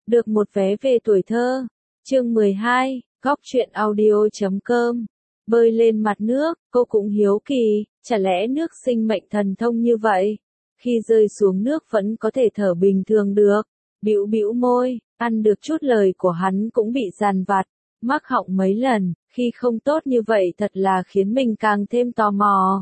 Được một vé về tuổi thơ. Chương 12, góc truyện audio.com. Bơi lên mặt nước, cô cũng hiếu kỳ, chả lẽ nước sinh mệnh thần thông như vậy? Khi rơi xuống nước vẫn có thể thở bình thường được. Bĩu bĩu môi, ăn được chút lời của hắn cũng bị dằn vặt, mắc họng mấy lần, khi không tốt như vậy thật là khiến mình càng thêm tò mò.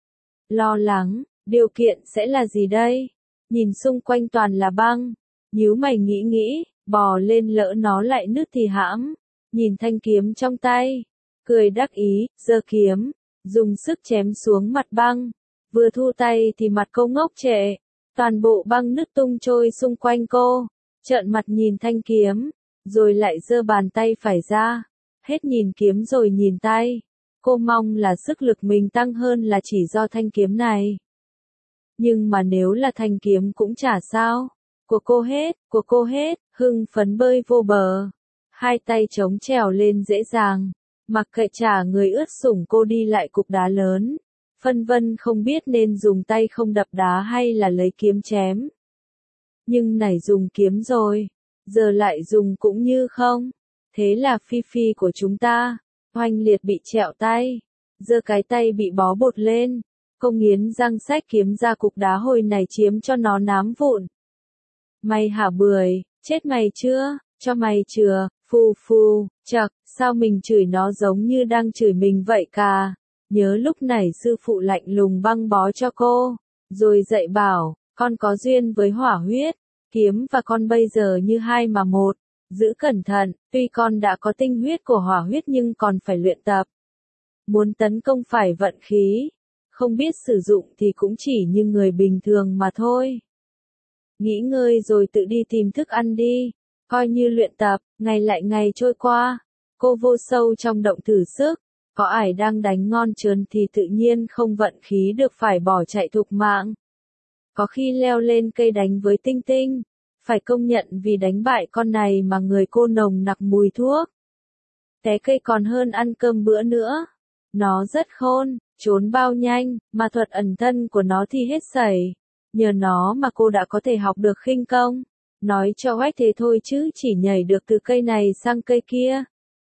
Lo lắng, điều kiện sẽ là gì đây? Nhìn xung quanh toàn là băng, nhíu mày nghĩ, bò lên lỡ nó lại nứt thì hãm. Nhìn thanh kiếm trong tay, cười đắc ý, giơ kiếm, dùng sức chém xuống mặt băng. Vừa thu tay thì mặt cô ngốc trệ, toàn bộ băng nứt tung trôi xung quanh cô. Trợn mặt nhìn thanh kiếm, rồi lại giơ bàn tay phải ra, hết nhìn kiếm rồi nhìn tay. Cô mong là sức lực mình tăng hơn là chỉ do thanh kiếm này. Nhưng mà nếu là thanh kiếm cũng chả sao. Của cô hết, hưng phấn bơi vô bờ. Hai tay chống trèo lên dễ dàng, mặc kệ trả người ướt sũng cô đi lại cục đá lớn. Phân vân không biết nên dùng tay không đập đá hay là lấy kiếm chém. Nhưng nãy dùng kiếm rồi, giờ lại dùng cũng như không. Thế là Phi Phi của chúng ta, oanh liệt bị trẹo tay, giơ cái tay bị bó bột lên. Cô nghiến răng xách kiếm ra cục đá hồi này chiếm cho nó nám vụn. Mày hả bưởi, chết mày chưa, cho mày chừa, phù, chậc, sao mình chửi nó giống như đang chửi mình vậy cả. Nhớ lúc này sư phụ lạnh lùng băng bó cho cô, rồi dạy bảo, con có duyên với hỏa huyết, kiếm và con bây giờ như hai mà một, giữ cẩn thận, tuy con đã có tinh huyết của hỏa huyết nhưng còn phải luyện tập. Muốn tấn công phải vận khí, không biết sử dụng thì cũng chỉ như người bình thường mà thôi. Nghỉ ngơi rồi tự đi tìm thức ăn đi, coi như luyện tập. Ngày lại ngày trôi qua, cô vô sâu trong động thử sức, có ải đang đánh ngon trơn thì tự nhiên không vận khí được phải bỏ chạy thục mạng. Có khi leo lên cây đánh với Tinh Tinh, phải công nhận vì đánh bại con này mà người cô nồng nặc mùi thuốc. Té cây còn hơn ăn cơm bữa nữa. Nó rất khôn, trốn bao nhanh, mà thuật ẩn thân của nó thì hết sảy. Nhờ nó mà cô đã có thể học được khinh công. Nói cho oách thế thôi chứ chỉ nhảy được từ cây này sang cây kia.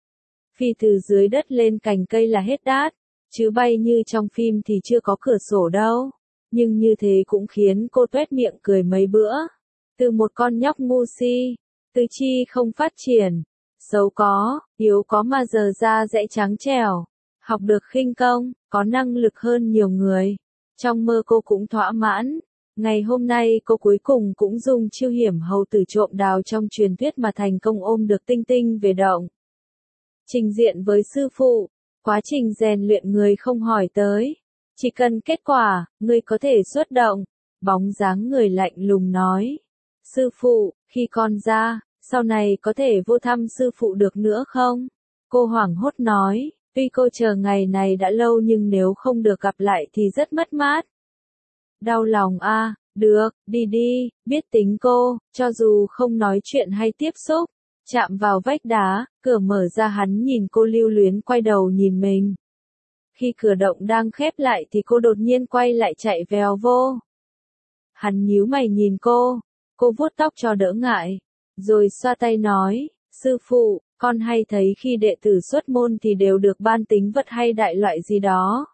Phi từ dưới đất lên cành cây là hết đát, chứ bay như trong phim thì chưa có cửa sổ đâu. Nhưng như thế cũng khiến cô tuét miệng cười mấy bữa. Từ một con nhóc ngu si, tứ chi không phát triển, xấu có, yếu có mà giờ da dẻ trắng trẻo. Học được khinh công, có năng lực hơn nhiều người. Trong mơ cô cũng thỏa mãn. Ngày hôm nay cô cuối cùng cũng dùng chiêu hiểm hầu tử trộm đào trong truyền thuyết mà thành công ôm được Tinh Tinh về động. Trình diện với sư phụ, quá trình rèn luyện người không hỏi tới. Chỉ cần kết quả, người có thể xuất động. Bóng dáng người lạnh lùng nói. Sư phụ, khi con ra, sau này có thể vô thăm sư phụ được nữa không? Cô hoảng hốt nói, tuy cô chờ ngày này đã lâu nhưng nếu không được gặp lại thì rất mất mát. Đau lòng à, được, đi, biết tính cô, cho dù không nói chuyện hay tiếp xúc. Chạm vào vách đá, cửa mở ra hắn nhìn cô lưu luyến quay đầu nhìn mình. Khi cửa động đang khép lại thì cô đột nhiên quay lại chạy vèo vô. Hắn nhíu mày nhìn cô vuốt tóc cho đỡ ngại, rồi xoa tay nói, sư phụ, con hay thấy khi đệ tử xuất môn thì đều được ban tính vật hay đại loại gì đó.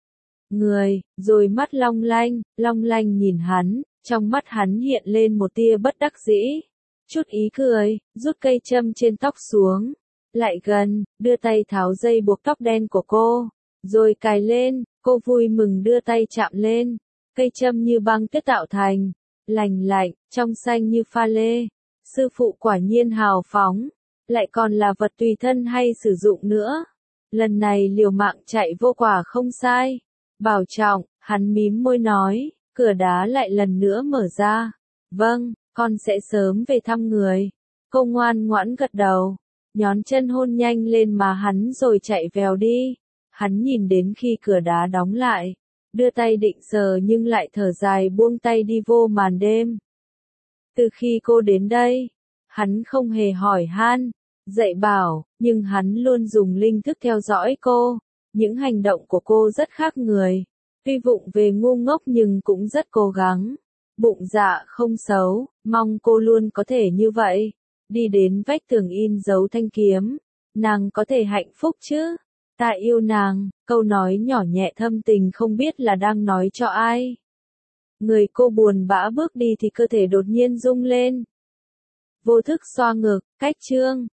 Người, rồi mắt long lanh nhìn hắn, trong mắt hắn hiện lên một tia bất đắc dĩ. Chút ý cười, rút cây châm trên tóc xuống. Lại gần, đưa tay tháo dây buộc tóc đen của cô. Rồi cài lên, cô vui mừng đưa tay chạm lên. Cây châm như băng tuyết tạo thành. Lành lạnh, trong xanh như pha lê. Sư phụ quả nhiên hào phóng. Lại còn là vật tùy thân hay sử dụng nữa. Lần này liều mạng chạy vô quả không sai. Bảo trọng, hắn mím môi nói. Cửa đá lại lần nữa mở ra. Vâng, con sẽ sớm về thăm người. Cô ngoan ngoãn gật đầu. Nhón chân hôn nhanh lên má hắn rồi chạy vèo đi. Hắn nhìn đến khi cửa đá đóng lại. Đưa tay định sờ nhưng lại thở dài buông tay đi vô màn đêm. Từ khi cô đến đây, hắn không hề hỏi han, dạy bảo, nhưng hắn luôn dùng linh thức theo dõi cô. Những hành động của cô rất khác người. Tuy vụng về ngu ngốc nhưng cũng rất cố gắng. Bụng dạ không xấu, mong cô luôn có thể như vậy. đi đến vách tường in dấu thanh kiếm. Nàng có thể hạnh phúc chứ? Ta yêu nàng, câu nói nhỏ nhẹ thâm tình không biết là đang nói cho ai. Người cô buồn bã bước đi thì cơ thể đột nhiên rung lên. Vô thức xoa ngực, cách chương.